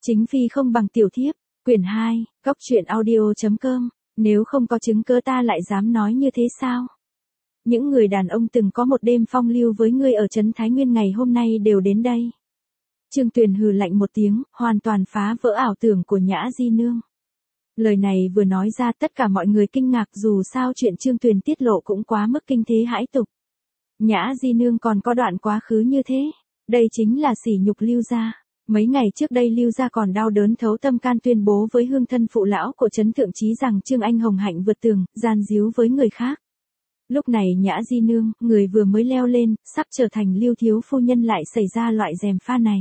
Chính phi không bằng tiểu thiếp, quyển 2, góc truyện audio.com, nếu không có chứng cứ ta lại dám nói như thế sao? Những người đàn ông từng có một đêm phong lưu với ngươi ở trấn Thái Nguyên ngày hôm nay đều đến đây. Trương Tuyền hừ lạnh một tiếng, hoàn toàn phá vỡ ảo tưởng của Nhã Di Nương. Lời này vừa nói ra tất cả mọi người kinh ngạc, dù sao chuyện Trương Tuyền tiết lộ cũng quá mức kinh thế hãi tục. Nhã Di Nương còn có đoạn quá khứ như thế, đây chính là sỉ nhục Lưu gia. Mấy ngày trước đây Lưu gia còn đau đớn thấu tâm can tuyên bố với hương thân phụ lão của Trấn Thượng Chí rằng Trương Anh hồng hạnh vượt tường, gian díu với người khác. Lúc này Nhã Di Nương, người vừa mới leo lên, sắp trở thành Lưu thiếu phu nhân lại xảy ra loại gièm pha này.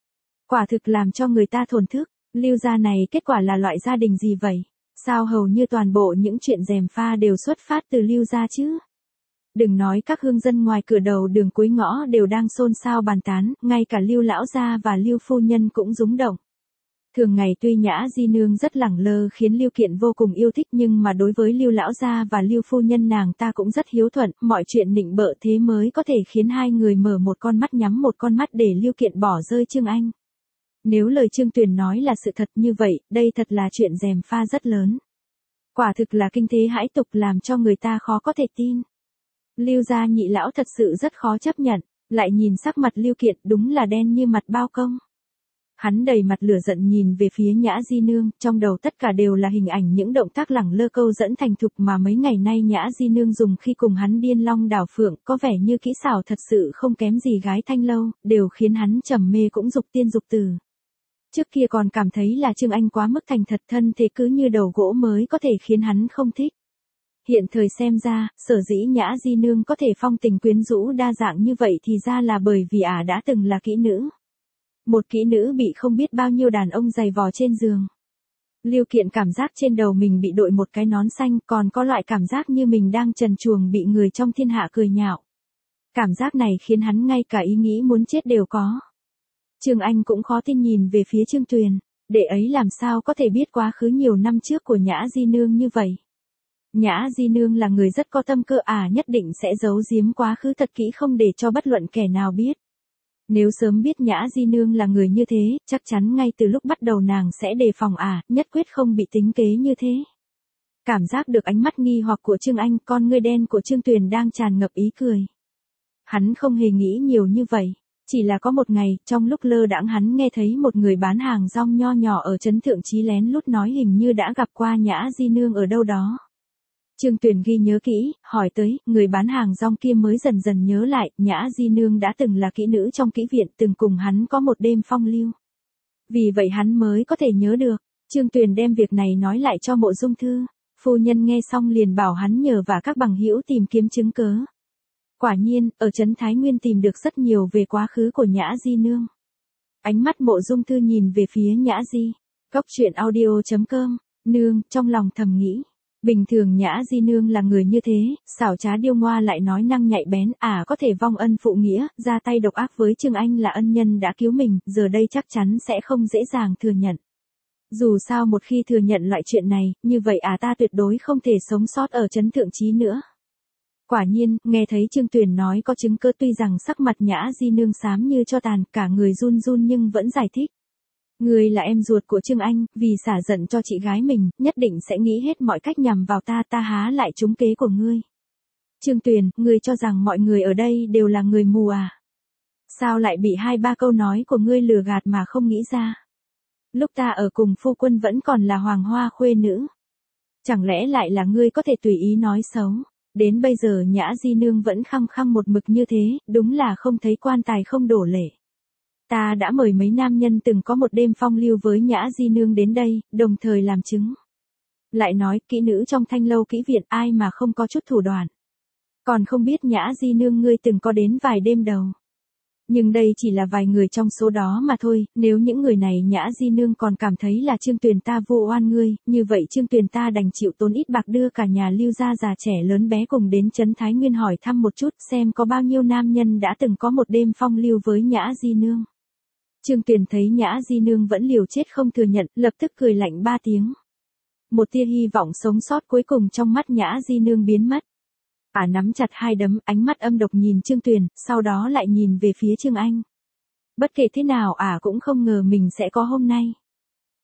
Quả thực làm cho người ta thổn thức, Lưu gia này kết quả là loại gia đình gì vậy? Sao hầu như toàn bộ những chuyện gièm pha đều xuất phát từ Lưu gia chứ? Đừng nói các hương dân ngoài cửa đầu đường cuối ngõ đều đang xôn xao bàn tán, ngay cả Lưu lão gia và Lưu phu nhân cũng rúng động. Thường ngày tuy Nhã Di Nương rất lẳng lơ khiến Lưu Kiện vô cùng yêu thích, nhưng mà đối với Lưu lão gia và Lưu phu nhân nàng ta cũng rất hiếu thuận, mọi chuyện nịnh bợ thế mới có thể khiến hai người mở một con mắt nhắm một con mắt để Lưu Kiện bỏ rơi Trương Anh. Nếu lời Trương Tuyền nói là sự thật như vậy, đây thật là chuyện gièm pha rất lớn. Quả thực là kinh thế hãi tục, làm cho người ta khó có thể tin. Lưu gia nhị lão thật sự rất khó chấp nhận, lại nhìn sắc mặt Lưu Kiện đúng là đen như mặt bao công. Hắn đầy mặt lửa giận nhìn về phía Nhã Di Nương, trong đầu tất cả đều là hình ảnh những động tác lẳng lơ câu dẫn thành thục mà mấy ngày nay Nhã Di Nương dùng khi cùng hắn điên long đảo phượng, có vẻ như kỹ xảo thật sự không kém gì gái thanh lâu, đều khiến hắn trầm mê cũng dục tiên dục tử. Trước kia còn cảm thấy là Trương Anh quá mức thành thật, thân thế cứ như đầu gỗ mới có thể khiến hắn không thích. Hiện thời xem ra, sở dĩ Nhã Di Nương có thể phong tình quyến rũ đa dạng như vậy thì ra là bởi vì đã từng là kỹ nữ. Một kỹ nữ bị không biết bao nhiêu đàn ông giày vò trên giường. Lưu Kiện cảm giác trên đầu mình bị đội một cái nón xanh, còn có loại cảm giác như mình đang trần truồng bị người trong thiên hạ cười nhạo. Cảm giác này khiến hắn ngay cả ý nghĩ muốn chết đều có. Trương Anh cũng khó tin nhìn về phía Trương Tuyền, đệ ấy làm sao có thể biết quá khứ nhiều năm trước của Nhã Di Nương như vậy. Nhã Di Nương là người rất có tâm cơ, nhất định sẽ giấu giếm quá khứ thật kỹ không để cho bất luận kẻ nào biết. Nếu sớm biết Nhã Di Nương là người như thế, chắc chắn ngay từ lúc bắt đầu nàng sẽ đề phòng nhất quyết không bị tính kế như thế. Cảm giác được ánh mắt nghi hoặc của Trương Anh, con ngươi đen của Trương Tuyền đang tràn ngập ý cười. Hắn không hề nghĩ nhiều như vậy, chỉ là có một ngày, trong lúc lơ đãng hắn nghe thấy một người bán hàng rong nho nhỏ ở Trấn Thượng Chí lén lút nói hình như đã gặp qua Nhã Di Nương ở đâu đó. Trương Tuyền ghi nhớ kỹ, hỏi tới, người bán hàng rong kia mới dần dần nhớ lại, Nhã Di Nương đã từng là kỹ nữ trong kỹ viện, từng cùng hắn có một đêm phong lưu. Vì vậy hắn mới có thể nhớ được. Trương Tuyền đem việc này nói lại cho Mộ Dung Thư. Phu nhân nghe xong liền bảo hắn nhờ và các bằng hữu tìm kiếm chứng cớ. Quả nhiên, ở Trấn Thái Nguyên tìm được rất nhiều về quá khứ của Nhã Di Nương. Ánh mắt Mộ Dung Thư nhìn về phía Nhã Di. Góc truyện audio.com, nương, trong lòng thầm nghĩ. Bình thường Nhã Di Nương là người như thế, xảo trá điêu ngoa lại nói năng nhạy bén, có thể vong ân phụ nghĩa, ra tay độc ác với Trương Anh là ân nhân đã cứu mình, giờ đây chắc chắn sẽ không dễ dàng thừa nhận. Dù sao một khi thừa nhận loại chuyện này, như vậy ta tuyệt đối không thể sống sót ở Trấn Thượng Chí nữa. Quả nhiên, nghe thấy Trương Tuyền nói có chứng cứ, tuy rằng sắc mặt Nhã Di Nương xám như tro tàn, cả người run run nhưng vẫn giải thích. Ngươi là em ruột của Trương Anh, vì xả giận cho chị gái mình, nhất định sẽ nghĩ hết mọi cách nhằm vào ta há lại trúng kế của ngươi. Trương Tuyền, ngươi cho rằng mọi người ở đây đều là người mù Sao lại bị 2-3 câu nói của ngươi lừa gạt mà không nghĩ ra? Lúc ta ở cùng phu quân vẫn còn là hoàng hoa khuê nữ. Chẳng lẽ lại là ngươi có thể tùy ý nói xấu? Đến bây giờ Nhã Di Nương vẫn khăng khăng một mực như thế, đúng là không thấy quan tài không đổ lệ. Ta đã mời mấy nam nhân từng có một đêm phong lưu với Nhã Di Nương đến đây, đồng thời làm chứng. Lại nói, kỹ nữ trong thanh lâu kỹ viện ai mà không có chút thủ đoạn. Còn không biết Nhã Di Nương ngươi từng có đến vài đêm đầu. Nhưng đây chỉ là vài người trong số đó mà thôi, nếu những người này Nhã Di Nương còn cảm thấy là Trương Tuyền ta vu oan ngươi, như vậy Trương Tuyền ta đành chịu tốn ít bạc đưa cả nhà Lưu gia già trẻ lớn bé cùng đến Trấn Thái Nguyên hỏi thăm một chút xem có bao nhiêu nam nhân đã từng có một đêm phong lưu với Nhã Di Nương. Trương Tuyền thấy Nhã Di Nương vẫn liều chết không thừa nhận, lập tức cười lạnh 3 tiếng. Một tia hy vọng sống sót cuối cùng trong mắt Nhã Di Nương biến mất. Nắm chặt hai đấm, ánh mắt âm độc nhìn Trương Tuyền, sau đó lại nhìn về phía Trương Anh. Bất kể thế nào cũng không ngờ mình sẽ có hôm nay.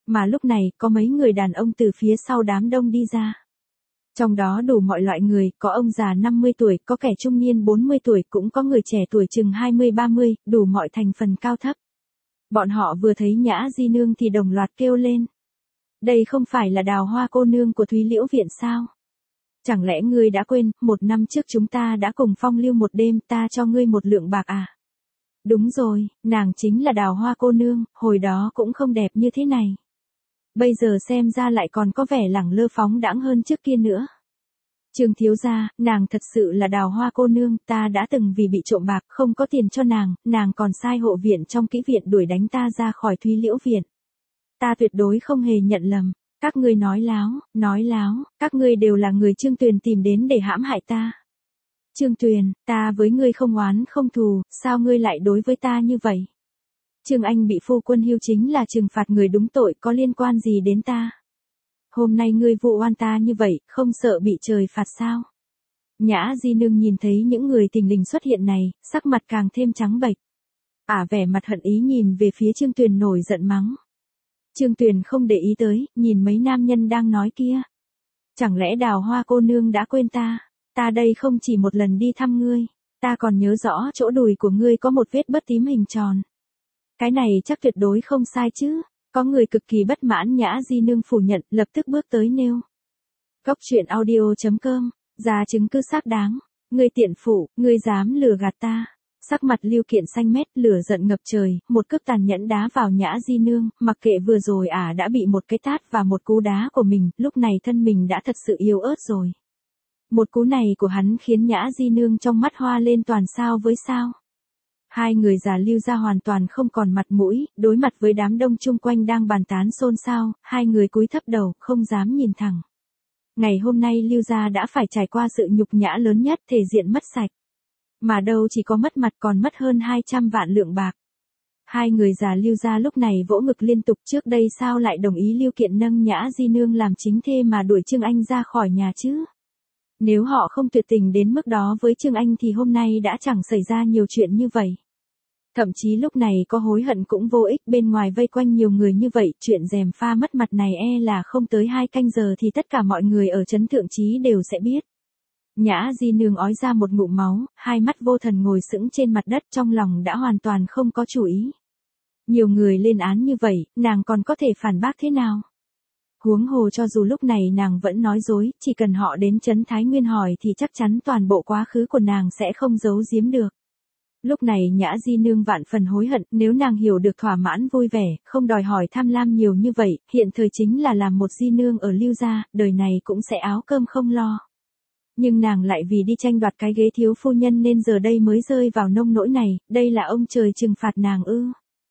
Mà lúc này, có mấy người đàn ông từ phía sau đám đông đi ra. Trong đó đủ mọi loại người, có ông già 50 tuổi, có kẻ trung niên 40 tuổi, cũng có người trẻ tuổi chừng 20-30, đủ mọi thành phần cao thấp. Bọn họ vừa thấy Nhã Di Nương thì đồng loạt kêu lên. Đây không phải là Đào Hoa cô nương của Thúy Liễu Viện sao? Chẳng lẽ ngươi đã quên, 1 năm trước chúng ta đã cùng phong lưu một đêm, ta cho ngươi 1 lượng bạc à? Đúng rồi, nàng chính là Đào Hoa cô nương, hồi đó cũng không đẹp như thế này. Bây giờ xem ra lại còn có vẻ lẳng lơ phóng đãng hơn trước kia nữa. Trương thiếu gia, nàng thật sự là Đào Hoa cô nương, ta đã từng vì bị trộm bạc, không có tiền cho nàng còn sai hộ viện trong kỹ viện đuổi đánh ta ra khỏi Thúy Liễu Viện. Ta tuyệt đối không hề nhận lầm. Các ngươi nói láo, các ngươi đều là người Trương Tuyền tìm đến để hãm hại ta. Trương Tuyền, ta với ngươi không oán không thù, sao ngươi lại đối với ta như vậy? Trương Anh bị phu quân hưu chính là trừng phạt người đúng tội, có liên quan gì đến ta? Hôm nay ngươi vụ oan ta như vậy, không sợ bị trời phạt sao? Nhã Di Nương nhìn thấy những người tình lình xuất hiện này, sắc mặt càng thêm trắng bệch. Vẻ mặt hận ý nhìn về phía Trương Tuyền nổi giận mắng. Trương Tuyền không để ý tới, nhìn mấy nam nhân đang nói kia. Chẳng lẽ Đào Hoa cô nương đã quên ta? Ta đây không chỉ một lần đi thăm ngươi, ta còn nhớ rõ chỗ đùi của ngươi có một vết bớt tím hình tròn. Cái này chắc tuyệt đối không sai chứ. Có người cực kỳ bất mãn. Nhã Di Nương phủ nhận, lập tức bước tới nêu. Góc truyện audio.com, ra chứng cứ xác đáng. Ngươi tiện phụ, ngươi dám lừa gạt ta. Sắc mặt Lưu Kiện xanh mét, lửa giận ngập trời, một cước tàn nhẫn đá vào Nhã Di Nương, mặc kệ vừa rồi đã bị một cái tát và một cú đá của mình, lúc này thân mình đã thật sự yếu ớt rồi. Một cú này của hắn khiến Nhã Di Nương trong mắt hoa lên toàn sao với sao. Hai người già Lưu gia hoàn toàn không còn mặt mũi, đối mặt với đám đông chung quanh đang bàn tán xôn xao, hai người cúi thấp đầu, không dám nhìn thẳng. Ngày hôm nay Lưu gia đã phải trải qua sự nhục nhã lớn nhất, thể diện mất sạch. Mà đâu chỉ có mất mặt còn mất hơn 200 vạn lượng bạc. Hai người già Lưu gia lúc này vỗ ngực liên tục, trước đây sao lại đồng ý Lưu Kiện nâng Nhã Di Nương làm chính thê mà đuổi Trương Anh ra khỏi nhà chứ? Nếu họ không tuyệt tình đến mức đó với Trương Anh thì hôm nay đã chẳng xảy ra nhiều chuyện như vậy. Thậm chí lúc này có hối hận cũng vô ích, bên ngoài vây quanh nhiều người như vậy, chuyện gièm pha mất mặt này là không tới 2 canh giờ thì tất cả mọi người ở trấn Thượng Chí đều sẽ biết. Nhã Di Nương ói ra một ngụm máu, hai mắt vô thần ngồi sững trên mặt đất, trong lòng đã hoàn toàn không có chủ ý. Nhiều người lên án như vậy, nàng còn có thể phản bác thế nào? Huống hồ cho dù lúc này nàng vẫn nói dối, chỉ cần họ đến trấn Thái Nguyên hỏi thì chắc chắn toàn bộ quá khứ của nàng sẽ không giấu giếm được. Lúc này Nhã Di Nương vạn phần hối hận, nếu nàng hiểu được thỏa mãn vui vẻ, không đòi hỏi tham lam nhiều như vậy, hiện thời chính là làm một Di Nương ở Lưu gia, đời này cũng sẽ áo cơm không lo. Nhưng nàng lại vì đi tranh đoạt cái ghế thiếu phu nhân nên giờ đây mới rơi vào nông nỗi này, đây là ông trời trừng phạt nàng ư?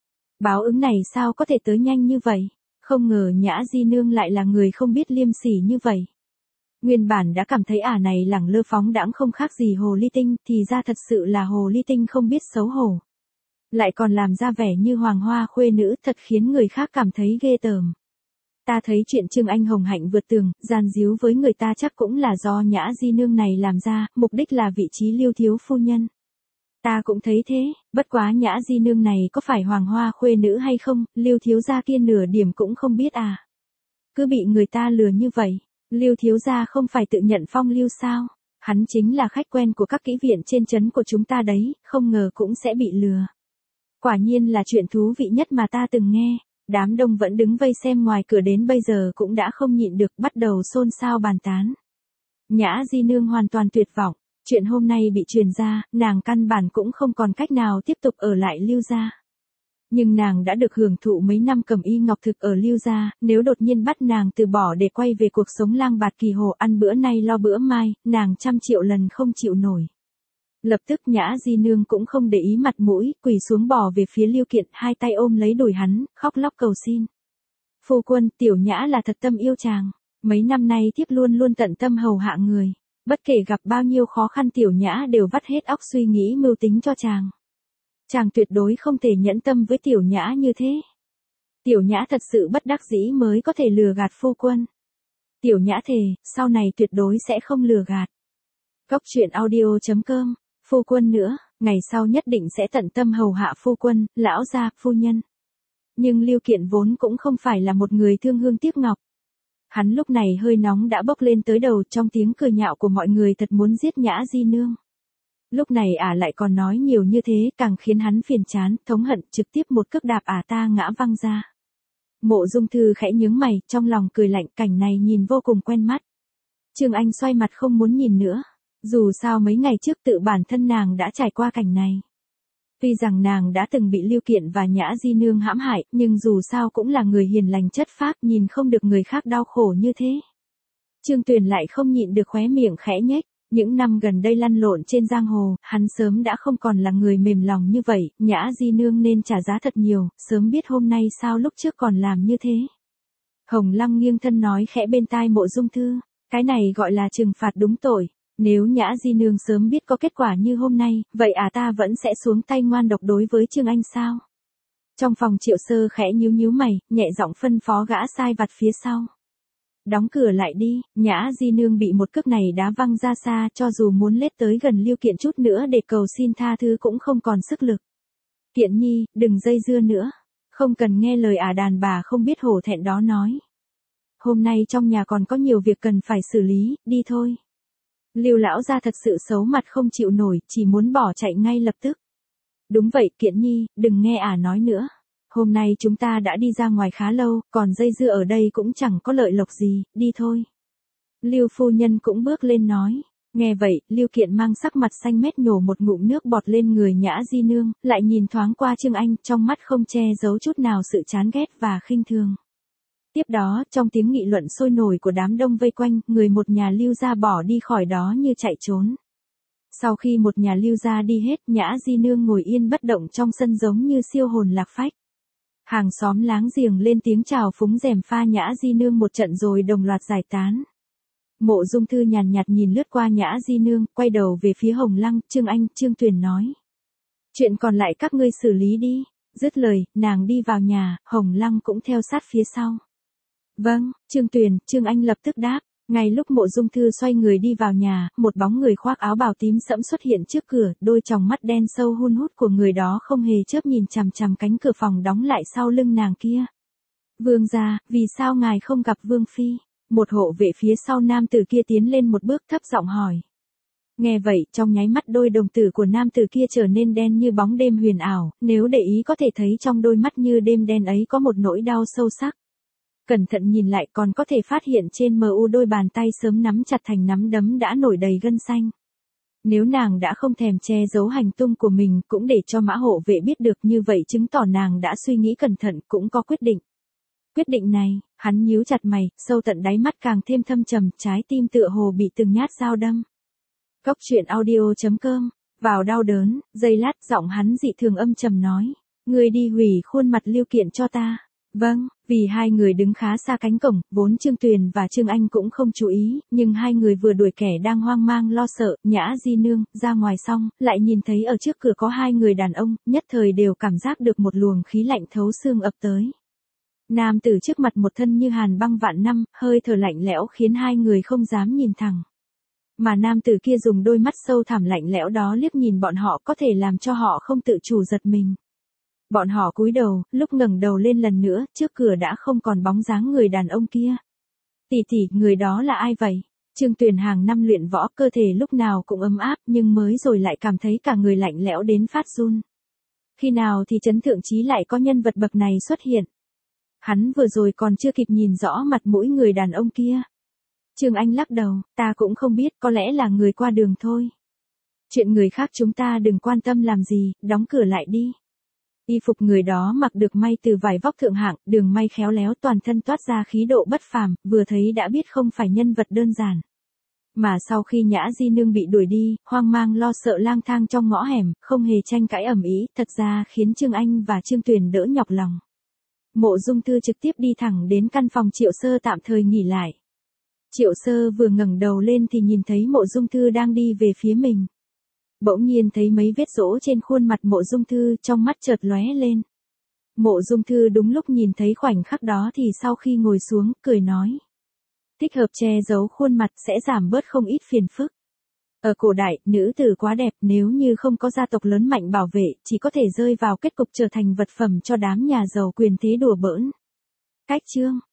Báo ứng này sao có thể tới nhanh như vậy? Không ngờ Nhã Di Nương lại là người không biết liêm sỉ như vậy. Nguyên bản đã cảm thấy này lẳng lơ phóng đãng không khác gì hồ ly tinh, thì ra thật sự là hồ ly tinh không biết xấu hổ. Lại còn làm ra vẻ như hoàng hoa khuê nữ, thật khiến người khác cảm thấy ghê tởm. Ta thấy chuyện Trương Anh hồng hạnh vượt tường, gian díu với người ta chắc cũng là do Nhã Di Nương này làm ra, mục đích là vị trí Lưu thiếu phu nhân. Ta cũng thấy thế, bất quá Nhã Di Nương này có phải hoàng hoa khuê nữ hay không, Lưu thiếu gia kia nửa điểm cũng không biết à. Cứ bị người ta lừa như vậy, Lưu thiếu gia không phải tự nhận phong lưu sao? Hắn chính là khách quen của các kỹ viện trên trấn của chúng ta đấy, không ngờ cũng sẽ bị lừa. Quả nhiên là chuyện thú vị nhất mà ta từng nghe. Đám đông vẫn đứng vây xem ngoài cửa đến bây giờ cũng đã không nhịn được, bắt đầu xôn xao bàn tán. Nhã Di Nương hoàn toàn tuyệt vọng, chuyện hôm nay bị truyền ra, nàng căn bản cũng không còn cách nào tiếp tục ở lại Lưu gia. Nhưng nàng đã được hưởng thụ mấy năm cẩm y ngọc thực ở Lưu gia, nếu đột nhiên bắt nàng từ bỏ để quay về cuộc sống lang bạt kỳ hồ, ăn bữa nay lo bữa mai, nàng 100 triệu lần không chịu nổi. Lập tức Nhã Di Nương cũng không để ý mặt mũi, quỳ xuống bò về phía Lưu Kiện, hai tay ôm lấy đùi hắn, khóc lóc cầu xin. Phu quân, tiểu Nhã là thật tâm yêu chàng. Mấy năm nay thiếp luôn luôn tận tâm hầu hạ người. Bất kể gặp bao nhiêu khó khăn tiểu Nhã đều vắt hết óc suy nghĩ mưu tính cho chàng. Chàng tuyệt đối không thể nhẫn tâm với tiểu Nhã như thế. Tiểu Nhã thật sự bất đắc dĩ mới có thể lừa gạt phu quân. Tiểu Nhã thề, sau này tuyệt đối sẽ không lừa gạt. Góc truyện audio.com, phu quân nữa, ngày sau nhất định sẽ tận tâm hầu hạ phu quân, lão gia, phu nhân. Nhưng Lưu Kiện vốn cũng không phải là một người thương hương tiếc ngọc. Hắn lúc này hơi nóng đã bốc lên tới đầu, trong tiếng cười nhạo của mọi người thật muốn giết Nhã Di Nương. Lúc này lại còn nói nhiều như thế, càng khiến hắn phiền chán, thống hận, trực tiếp một cước đạp ta ngã văng ra. Mộ Dung Thư khẽ nhướng mày, trong lòng cười lạnh, cảnh này nhìn vô cùng quen mắt. Trương Anh xoay mặt không muốn nhìn nữa. Dù sao mấy ngày trước tự bản thân nàng đã trải qua cảnh này. Tuy rằng nàng đã từng bị Lưu Kiện và Nhã Di Nương hãm hại, nhưng dù sao cũng là người hiền lành chất phác, nhìn không được người khác đau khổ như thế. Trương Tuyền lại không nhịn được khóe miệng khẽ nhếch. Những năm gần đây lăn lộn trên giang hồ, hắn sớm đã không còn là người mềm lòng như vậy, Nhã Di Nương nên trả giá thật nhiều, sớm biết hôm nay sao lúc trước còn làm như thế. Hồng Lăng nghiêng thân nói khẽ bên tai Mộ Dung Thư, cái này gọi là trừng phạt đúng tội. Nếu Nhã Di Nương sớm biết có kết quả như hôm nay, vậy ta vẫn sẽ xuống tay ngoan độc đối với Trương Anh sao? Trong phòng Triệu Sơ khẽ nhíu nhíu mày, nhẹ giọng phân phó gã sai vặt phía sau. Đóng cửa lại đi, Nhã Di Nương bị một cước này đá văng ra xa, cho dù muốn lết tới gần Lưu Kiện chút nữa để cầu xin tha thứ cũng không còn sức lực. Kiện nhi, đừng dây dưa nữa. Không cần nghe lời đàn bà không biết hổ thẹn đó nói. Hôm nay trong nhà còn có nhiều việc cần phải xử lý, đi thôi. Lưu lão gia thật sự xấu mặt không chịu nổi, chỉ muốn bỏ chạy ngay lập tức. Đúng vậy, Kiện nhi, đừng nghe nói nữa. Hôm nay chúng ta đã đi ra ngoài khá lâu, còn dây dưa ở đây cũng chẳng có lợi lộc gì, đi thôi. Lưu phu nhân cũng bước lên nói. Nghe vậy, Lưu Kiện mang sắc mặt xanh mét nhổ một ngụm nước bọt lên người Nhã Di Nương, lại nhìn thoáng qua Trương Anh, trong mắt không che giấu chút nào sự chán ghét và khinh thường. Tiếp đó, trong tiếng nghị luận sôi nổi của đám đông vây quanh, người một nhà Lưu gia bỏ đi khỏi đó như chạy trốn. Sau khi một nhà Lưu gia đi hết, Nhã Di Nương ngồi yên bất động trong sân giống như siêu hồn lạc phách. Hàng xóm láng giềng lên tiếng chào phúng rèm pha Nhã Di Nương một trận rồi đồng loạt giải tán. Mộ Dung Thư nhàn nhạt nhìn lướt qua Nhã Di Nương, quay đầu về phía Hồng Lăng, Trương Anh, Trương Tuyền nói. Chuyện còn lại các ngươi xử lý đi. Dứt lời, nàng đi vào nhà, Hồng Lăng cũng theo sát phía sau. Vâng, Trương Tuyền, Trương Anh lập tức đáp. Ngay lúc Mộ Dung Thư xoay người đi vào nhà, một bóng người khoác áo bào tím sẫm xuất hiện trước cửa, đôi tròng mắt đen sâu hun hút của người đó không hề chớp nhìn chằm chằm cánh cửa phòng đóng lại sau lưng nàng kia. Vương gia, vì sao ngài không gặp Vương Phi? Một hộ vệ phía sau nam tử kia tiến lên một bước thấp giọng hỏi. Nghe vậy, trong nháy mắt đôi đồng tử của nam tử kia trở nên đen như bóng đêm huyền ảo, nếu để ý có thể thấy trong đôi mắt như đêm đen ấy có một nỗi đau sâu sắc. Cẩn thận nhìn lại còn có thể phát hiện trên MU đôi bàn tay sớm nắm chặt thành nắm đấm đã nổi đầy gân xanh. Nếu nàng đã không thèm che giấu hành tung của mình cũng để cho mã hộ vệ biết được, như vậy chứng tỏ nàng đã suy nghĩ cẩn thận cũng có quyết định. Quyết định này, hắn nhíu chặt mày, sâu tận đáy mắt càng thêm thâm trầm, trái tim tựa hồ bị từng nhát dao đâm. Góc truyện audio.com, vào đau đớn, giây lát giọng hắn dị thường âm trầm nói. Ngươi đi hủy khuôn mặt Lưu Kiện cho ta. Vâng, vì hai người đứng khá xa cánh cổng, vốn Trương Tuyền và Trương Anh cũng không chú ý, nhưng hai người vừa đuổi kẻ đang hoang mang lo sợ, Nhã Di Nương, ra ngoài xong, lại nhìn thấy ở trước cửa có hai người đàn ông, nhất thời đều cảm giác được một luồng khí lạnh thấu xương ập tới. Nam tử trước mặt một thân như hàn băng vạn năm, hơi thở lạnh lẽo khiến hai người không dám nhìn thẳng. Mà nam tử kia dùng đôi mắt sâu thẳm lạnh lẽo đó liếc nhìn bọn họ có thể làm cho họ không tự chủ giật mình. Bọn họ cúi đầu, lúc ngẩng đầu lên lần nữa, trước cửa đã không còn bóng dáng người đàn ông kia. Tỷ tỷ, người đó là ai vậy? Trương Tuyền hàng năm luyện võ, cơ thể lúc nào cũng ấm áp, nhưng mới rồi lại cảm thấy cả người lạnh lẽo đến phát run. Khi nào thì Trấn Thượng Chí lại có nhân vật bậc này xuất hiện? Hắn vừa rồi còn chưa kịp nhìn rõ mặt mũi người đàn ông kia. Trương Anh lắc đầu, ta cũng không biết, có lẽ là người qua đường thôi. Chuyện người khác chúng ta đừng quan tâm làm gì, đóng cửa lại đi. Y phục người đó mặc được may từ vải vóc thượng hạng, đường may khéo léo, toàn thân toát ra khí độ bất phàm, vừa thấy đã biết không phải nhân vật đơn giản. Mà sau khi Nhã Di Nương bị đuổi đi, hoang mang lo sợ lang thang trong ngõ hẻm, không hề tranh cãi ầm ĩ, thật ra khiến Trương Anh và Trương Tuyền đỡ nhọc lòng. Mộ Dung Thư trực tiếp đi thẳng đến căn phòng Triệu Sơ tạm thời nghỉ lại. Triệu Sơ vừa ngẩng đầu lên thì nhìn thấy Mộ Dung Thư đang đi về phía mình. Bỗng nhiên thấy mấy vết rỗ trên khuôn mặt Mộ Dung Thư, trong mắt chợt lóe lên. Mộ Dung Thư đúng lúc nhìn thấy khoảnh khắc đó thì sau khi ngồi xuống, cười nói. Thích hợp che giấu khuôn mặt sẽ giảm bớt không ít phiền phức. Ở cổ đại, nữ tử quá đẹp nếu như không có gia tộc lớn mạnh bảo vệ, chỉ có thể rơi vào kết cục trở thành vật phẩm cho đám nhà giàu quyền thế đùa bỡn. Cách chương